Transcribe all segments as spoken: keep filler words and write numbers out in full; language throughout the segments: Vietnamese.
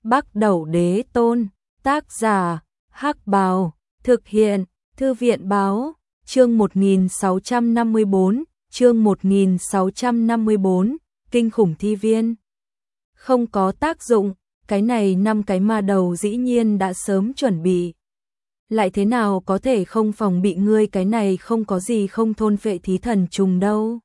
Bắc Đẩu Đế Tôn, tác giả, Hắc Bào, thực hiện, Thư viện Báo, chương một nghìn sáu trăm năm mươi bốn, chương một nghìn sáu trăm năm mươi bốn, Kinh khủng thi viên. Không có tác dụng, cái này năm cái ma đầu dĩ nhiên đã sớm chuẩn bị. Lại thế nào có thể không phòng bị ngươi, cái này không có gì không thôn phệ thí thần trùng đâu.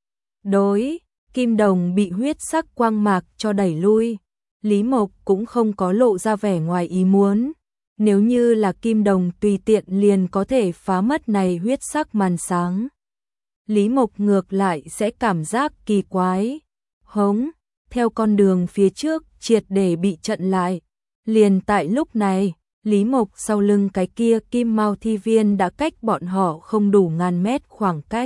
Đối, Kim Đồng bị huyết sắc quang mạc cho đẩy lui. Lý Mộc cũng không có lộ ra vẻ ngoài ý muốn. Nếu như là Kim Đồng tùy tiện liền có thể phá mất này huyết sắc màn sáng. Lý Mộc ngược lại sẽ cảm giác kỳ quái. Hống, theo con đường phía trước triệt để bị chặn lại. Liền tại lúc này, Lý Mộc sau lưng cái kia kim mao thi viên đã cách bọn họ không đủ ngàn mét khoảng cách.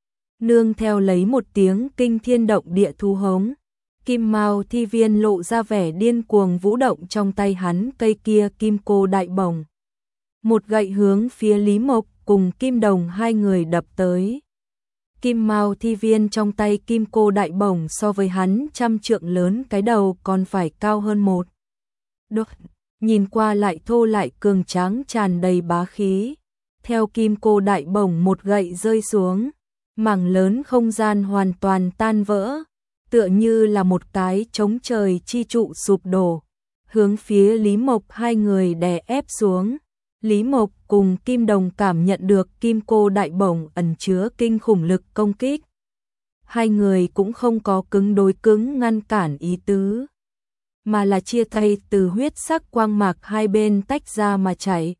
Nương theo lấy một tiếng kinh thiên động địa thu hống. Kim mao thi viên lộ ra vẻ điên cuồng vũ động trong tay hắn cây kia kim cô đại bổng. Một gậy hướng phía Lý Mộc cùng Kim Đồng hai người đập tới. Kim mao thi viên trong tay kim cô đại bổng so với hắn trăm trượng lớn cái đầu còn phải cao hơn một. Đột, nhìn qua lại thô lại cường tráng tràn đầy bá khí. Theo kim cô đại bổng một gậy rơi xuống, mảng lớn không gian hoàn toàn tan vỡ. Tựa như là một cái chống trời chi trụ sụp đổ, hướng phía Lý Mộc hai người đè ép xuống. Lý Mộc cùng Kim Đồng cảm nhận được kim cô đại bổng ẩn chứa kinh khủng lực công kích. Hai người cũng không có cứng đối cứng ngăn cản ý tứ, mà là chia tay từ huyết sắc quang mạc hai bên tách ra mà chạy.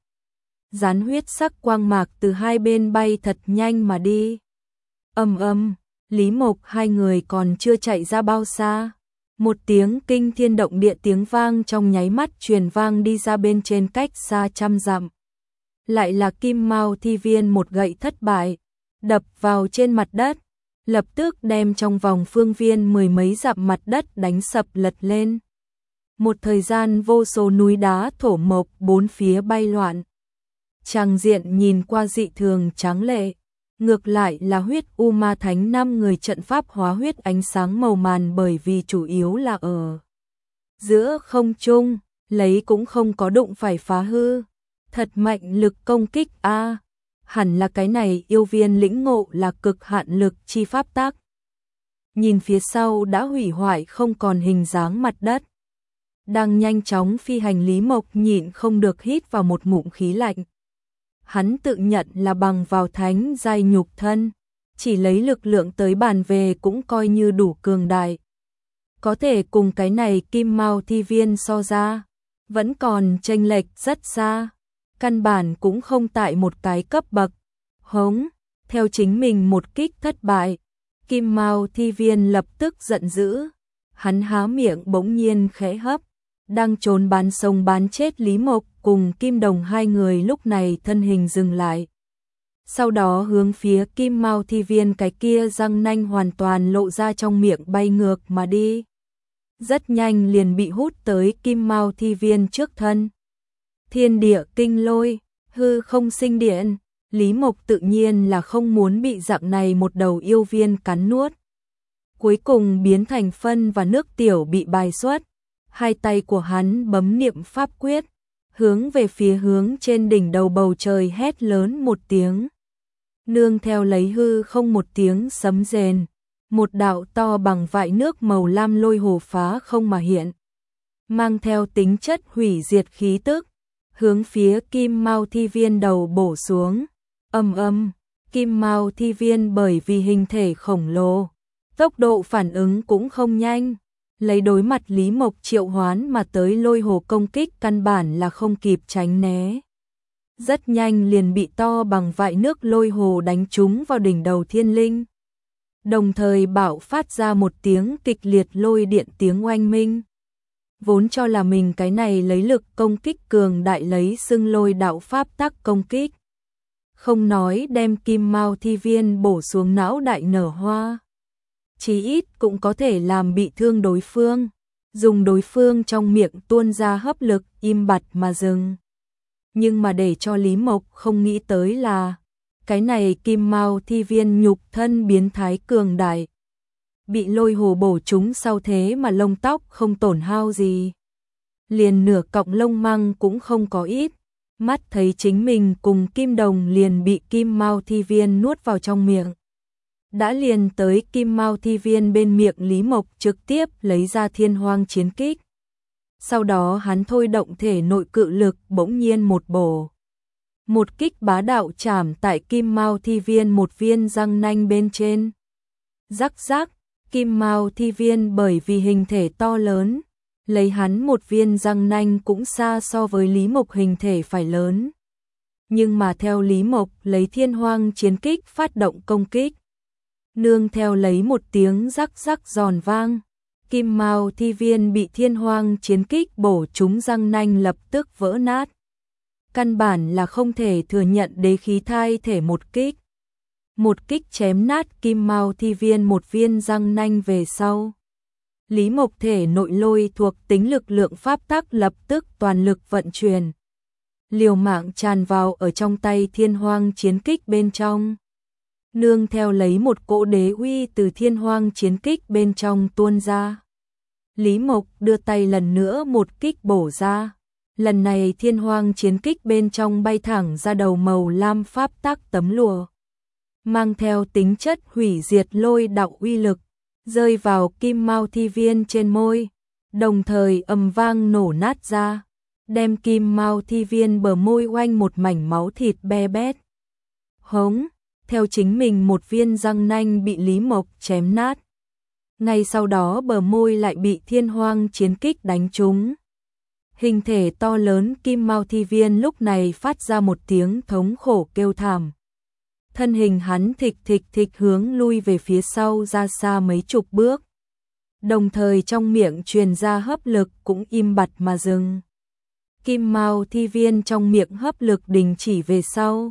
Dán huyết sắc quang mạc từ hai bên bay thật nhanh mà đi. Ầm ầm. Lý Mộc hai người còn chưa chạy ra bao xa, một tiếng kinh thiên động địa tiếng vang trong nháy mắt truyền vang đi ra bên trên cách xa trăm dặm. Lại là kim mao thi viên một gậy thất bại, đập vào trên mặt đất, lập tức đem trong vòng phương viên mười mấy dặm mặt đất đánh sập lật lên. Một thời gian vô số núi đá thổ mộc bốn phía bay loạn. Tràng diện nhìn qua dị thường tráng lệ. Ngược lại là huyết u ma thánh năm người trận pháp hóa huyết ánh sáng màu màn bởi vì chủ yếu là ở giữa không trung, lấy cũng không có đụng phải phá hư. Thật mạnh lực công kích a à, hẳn là cái này yêu viên lĩnh ngộ là cực hạn lực chi pháp tác. Nhìn phía sau đã hủy hoại không còn hình dáng mặt đất. Đang nhanh chóng phi hành Lý Mộc nhịn không được hít vào một ngụm khí lạnh. Hắn tự nhận là bằng vào thánh giai nhục thân, chỉ lấy lực lượng tới bàn về cũng coi như đủ cường đại. Có thể cùng cái này kim mao thi viên so ra, vẫn còn chênh lệch rất xa, căn bản cũng không tại một cái cấp bậc. Hống, theo chính mình một kích thất bại, kim mao thi viên lập tức giận dữ, hắn há miệng bỗng nhiên khẽ hấp. Đang trốn bán sông bán chết Lý Mộc cùng Kim Đồng hai người lúc này thân hình dừng lại. Sau đó hướng phía kim mao thi viên cái kia răng nanh hoàn toàn lộ ra trong miệng bay ngược mà đi. Rất nhanh liền bị hút tới kim mao thi viên trước thân. Thiên địa kinh lôi, hư không sinh điện, Lý Mộc tự nhiên là không muốn bị dạng này một đầu yêu viên cắn nuốt. Cuối cùng biến thành phân và nước tiểu bị bài xuất. Hai tay của hắn bấm niệm pháp quyết, hướng về phía hướng trên đỉnh đầu bầu trời hét lớn một tiếng. Nương theo lấy hư không một tiếng sấm rền, một đạo to bằng vại nước màu lam lôi hồ phá không mà hiện. Mang theo tính chất hủy diệt khí tức, hướng phía kim mao thi viên đầu bổ xuống. Âm âm, kim mao thi viên bởi vì hình thể khổng lồ, tốc độ phản ứng cũng không nhanh. Lấy đối mặt Lý Mộc triệu hoán mà tới lôi hồ công kích căn bản là không kịp tránh né. Rất nhanh liền bị to bằng vại nước lôi hồ đánh trúng vào đỉnh đầu thiên linh. Đồng thời bạo phát ra một tiếng kịch liệt lôi điện tiếng oanh minh. Vốn cho là mình cái này lấy lực công kích cường đại lấy xưng lôi đạo pháp tắc công kích. Không nói đem kim mao thi viên bổ xuống não đại nở hoa. Chí ít cũng có thể làm bị thương đối phương, dùng đối phương trong miệng tuôn ra hấp lực im bặt mà dừng. Nhưng mà để cho Lý Mộc không nghĩ tới là, cái này kim mao thi viên nhục thân biến thái cường đại. Bị lôi hồ bổ trúng sau thế mà lông tóc không tổn hao gì. liền nửa cọng lông măng cũng không có ít. Mắt thấy chính mình cùng Kim Đồng liền bị Kim Mao Thi Viên nuốt vào trong miệng. Đã liền tới Kim Mao Thi Viên bên miệng Lý Mộc trực tiếp lấy ra Thiên Hoang Chiến Kích. Sau đó hắn thôi động thể nội cự lực bỗng nhiên một bổ. Một kích bá đạo chạm tại Kim Mao Thi Viên một viên răng nanh bên trên. Rắc rắc, Kim Mao Thi Viên bởi vì hình thể to lớn, lấy hắn một viên răng nanh cũng xa so với Lý Mộc hình thể phải lớn. Nhưng mà theo Lý Mộc lấy Thiên Hoang Chiến Kích phát động công kích. Nương theo lấy một tiếng rắc rắc giòn vang, Kim Mao Thi Viên bị Thiên Hoang Chiến Kích bổ trúng răng nanh lập tức vỡ nát. Căn bản là không thể thừa nhận đế khí thay thể một kích. Một kích chém nát Kim Mao Thi Viên một viên răng nanh về sau. Lý Mộc thể nội lôi thuộc tính lực lượng pháp tắc lập tức toàn lực vận chuyển. Liều mạng tràn vào ở trong tay Thiên Hoang Chiến Kích bên trong. Nương theo lấy một cỗ đế uy từ Thiên Hoang Chiến Kích bên trong tuôn ra. Lý Mộc đưa tay lần nữa một kích bổ ra. Lần này Thiên Hoang Chiến Kích bên trong bay thẳng ra đầu màu lam pháp tắc tấm lụa. Mang theo tính chất hủy diệt lôi đạo uy lực, rơi vào Kim Mao Thi Viên trên môi, đồng thời ầm vang nổ nát ra, đem Kim Mao Thi Viên bờ môi oanh một mảnh máu thịt be bét. Hống, theo chính mình một viên răng nanh bị Lý Mộc chém nát. Ngay sau đó bờ môi lại bị Thiên Hoang Chiến Kích đánh trúng. Hình thể to lớn Kim Mao Thi Viên lúc này phát ra một tiếng thống khổ kêu thảm. Thân hình hắn thịch thịch thịch hướng lui về phía sau ra xa mấy chục bước. Đồng thời trong miệng truyền ra hấp lực cũng im bặt mà dừng. Kim Mao Thi Viên trong miệng hấp lực đình chỉ về sau.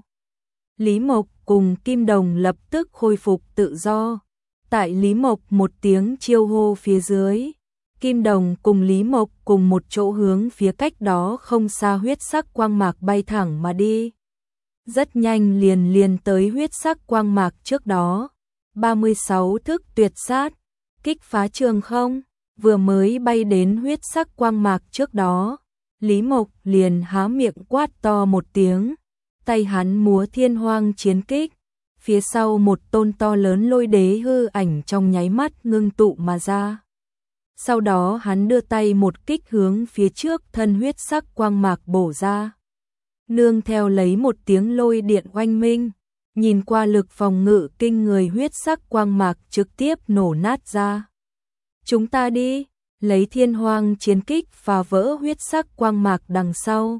Lý Mộc cùng Kim Đồng lập tức khôi phục tự do. Tại Lý Mộc một tiếng chiêu hô phía dưới, Kim Đồng cùng Lý Mộc cùng một chỗ hướng phía cách đó không xa huyết sắc quang mạc bay thẳng mà đi. Rất nhanh liền liền tới huyết sắc quang mạc trước đó. ba mươi sáu thức tuyệt sát, kích phá trường không, vừa mới bay đến huyết sắc quang mạc trước đó. Lý Mộc liền há miệng quát to một tiếng, tay hắn múa Thiên Hoang Chiến Kích. Phía sau một tôn to lớn lôi đế hư ảnh trong nháy mắt ngưng tụ mà ra. Sau đó hắn đưa tay một kích hướng phía trước thân huyết sắc quang mạc bổ ra. Nương theo lấy một tiếng lôi điện oanh minh, nhìn qua lực phòng ngự kinh người huyết sắc quang mạc trực tiếp nổ nát ra. Chúng ta đi, lấy Thiên Hoang Chiến Kích phá vỡ huyết sắc quang mạc đằng sau.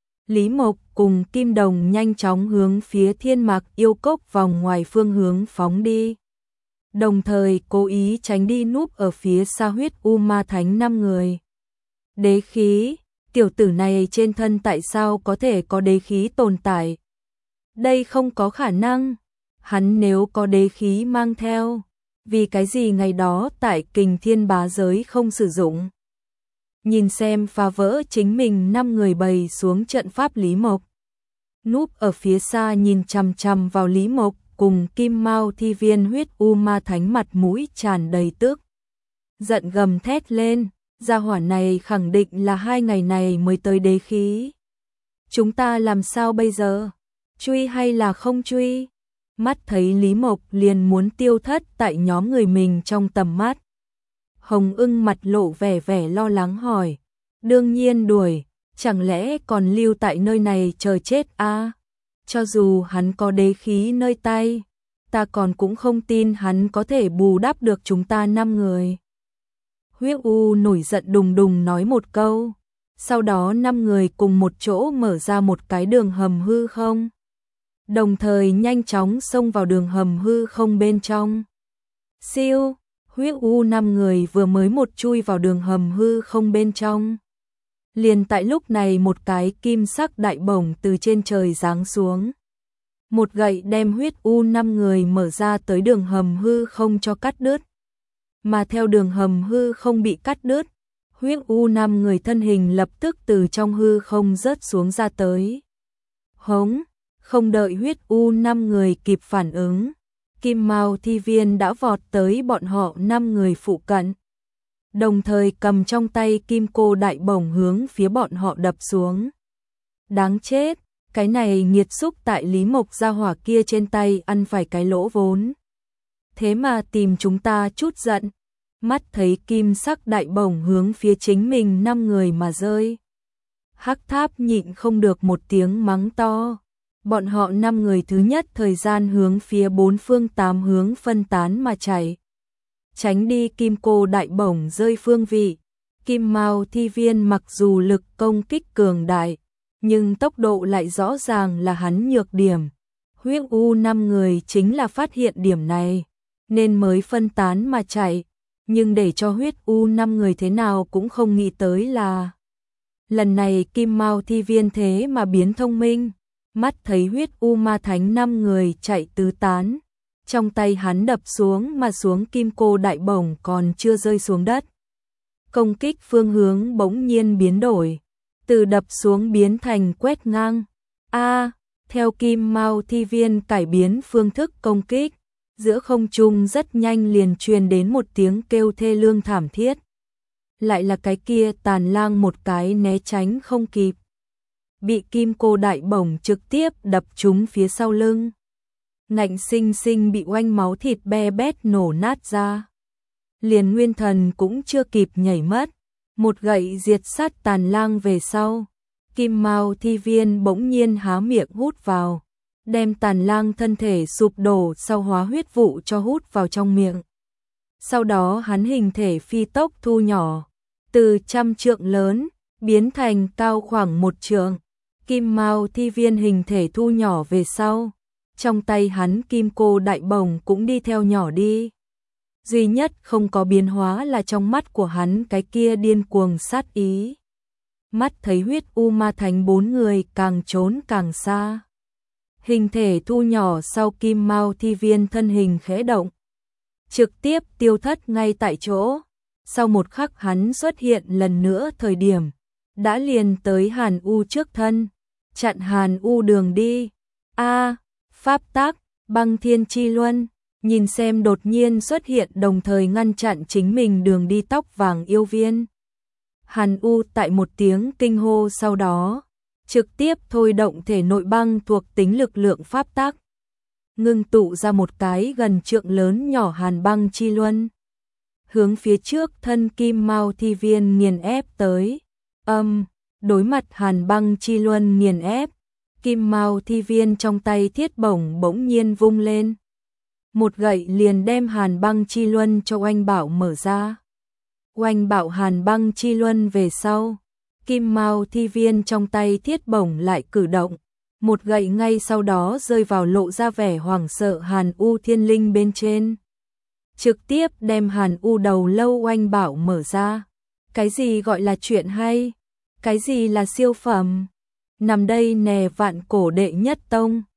Lý Mộc cùng Kim Đồng nhanh chóng hướng phía Thiên Mạc Yêu Cốc vòng ngoài phương hướng phóng đi. Đồng thời cố ý tránh đi núp ở phía xa huyết U Ma Thánh năm người. Đế khí, tiểu tử này trên thân tại sao có thể có đế khí tồn tại? Đây không có khả năng. Hắn nếu có đế khí mang theo, vì cái gì ngày đó tại Kình Thiên Bá Giới không sử dụng? Nhìn xem phá vỡ chính mình năm người bày xuống trận pháp Lý Mộc. Núp ở phía xa nhìn chằm chằm vào Lý Mộc cùng Kim Mao Thi Viên huyết U Ma Thánh mặt mũi tràn đầy tức. Giận gầm thét lên, gia hỏa này khẳng định là hai ngày này mới tới đế khí. Chúng ta làm sao bây giờ? Truy hay là không truy? Mắt thấy Lý Mộc liền muốn tiêu thất tại nhóm người mình trong tầm mắt. Hồng Ưng mặt lộ vẻ vẻ lo lắng hỏi. Đương nhiên đuổi, chẳng lẽ còn lưu tại nơi này chờ chết à? Cho dù hắn có đế khí nơi tay, ta còn cũng không tin hắn có thể bù đắp được chúng ta năm người. Huyết U nổi giận đùng đùng nói một câu. Sau đó năm người cùng một chỗ mở ra một cái đường hầm hư không. Đồng thời nhanh chóng xông vào đường hầm hư không bên trong. Siêu, huyết U năm người vừa mới một chui vào đường hầm hư không bên trong. Liền tại lúc này một cái kim sắc đại bổng từ trên trời giáng xuống. Một gậy đem huyết U năm người mở ra tới đường hầm hư không cho cắt đứt. Mà theo đường hầm hư không bị cắt đứt, huyết U năm người thân hình lập tức từ trong hư không rớt xuống ra tới. Hống, không đợi huyết U năm người kịp phản ứng, Kim Mao Thi Viên đã vọt tới bọn họ năm người phụ cận. đồng thời cầm trong tay kim cô đại bổng hướng phía bọn họ đập xuống. Đáng chết, cái này nghiệt xúc tại Lý Mộc gia hỏa kia trên tay ăn phải cái lỗ vốn. Thế mà tìm chúng ta chút giận. Mắt thấy kim sắc đại bổng hướng phía chính mình năm người mà rơi. Hắc Tháp nhịn không được một tiếng mắng to. Bọn họ năm người thứ nhất thời gian hướng phía bốn phương tám hướng phân tán mà chạy. Tránh đi kim cô đại bổng rơi phương vị. Kim Mao Thi Viên mặc dù lực công kích cường đại, nhưng tốc độ lại rõ ràng là hắn nhược điểm. Huyết U năm người chính là phát hiện điểm này, nên mới phân tán mà chạy. Nhưng để cho huyết U năm người thế nào cũng không nghĩ tới là lần này Kim Mao Thi Viên thế mà biến thông minh. Mắt thấy huyết U ma thánh năm người chạy tứ tán, trong tay hắn đập xuống mà xuống kim cô đại bổng còn chưa rơi xuống đất. Công kích phương hướng bỗng nhiên biến đổi, từ đập xuống biến thành quét ngang. A, theo Kim Mao Thi Viên cải biến phương thức công kích, giữa không trung rất nhanh liền truyền đến một tiếng kêu thê lương thảm thiết. Lại là cái kia Tàn Lang một cái né tránh không kịp, bị kim cô đại bổng trực tiếp đập trúng phía sau lưng. Ngạnh sinh sinh bị oanh máu thịt be bét nổ nát ra. Liền nguyên thần cũng chưa kịp nhảy mất, một gậy diệt sát Tàn Lang về sau. Kim Mao Thi Viên bỗng nhiên há miệng hút vào, đem Tàn Lang thân thể sụp đổ sau hóa huyết vụ cho hút vào trong miệng. Sau đó hắn hình thể phi tốc thu nhỏ, từ trăm trượng lớn, biến thành cao khoảng một trượng. Kim Mao Thi Viên hình thể thu nhỏ về sau, trong tay hắn kim cô đại bổng cũng đi theo nhỏ đi. Duy nhất không có biến hóa là trong mắt của hắn cái kia điên cuồng sát ý. Mắt thấy huyết U ma thánh bốn người càng trốn càng xa. Hình thể thu nhỏ sau Kim Mao Thi Viên thân hình khẽ động, trực tiếp tiêu thất ngay tại chỗ. Sau một khắc hắn xuất hiện lần nữa thời điểm, đã liền tới Hàn U trước thân, chặn Hàn U đường đi. A, pháp tác, băng thiên chi luân, nhìn xem đột nhiên xuất hiện đồng thời ngăn chặn chính mình đường đi tóc vàng yêu viên. Hàn U tại một tiếng kinh hô sau đó, trực tiếp thôi động thể nội băng thuộc tính lực lượng pháp tác, ngưng tụ ra một cái gần trượng lớn nhỏ hàn băng chi luân, hướng phía trước thân Kim Mao Thi Viên nghiền ép tới. Âm, đối mặt hàn băng chi luân nghiền ép, Kim Mao Thi Viên trong tay thiết bổng bỗng nhiên vung lên, một gậy liền đem hàn băng chi luân cho oanh bảo mở ra. Oanh bảo hàn băng chi luân về sau, Kim Mao Thi Viên trong tay thiết bổng lại cử động, một gậy ngay sau đó rơi vào lộ ra vẻ hoảng sợ Hàn U thiên linh bên trên, trực tiếp đem Hàn U đầu lâu oanh bảo mở ra. Cái gì gọi là chuyện hay? Cái gì là siêu phẩm? Nằm đây nè vạn cổ đệ nhất tông,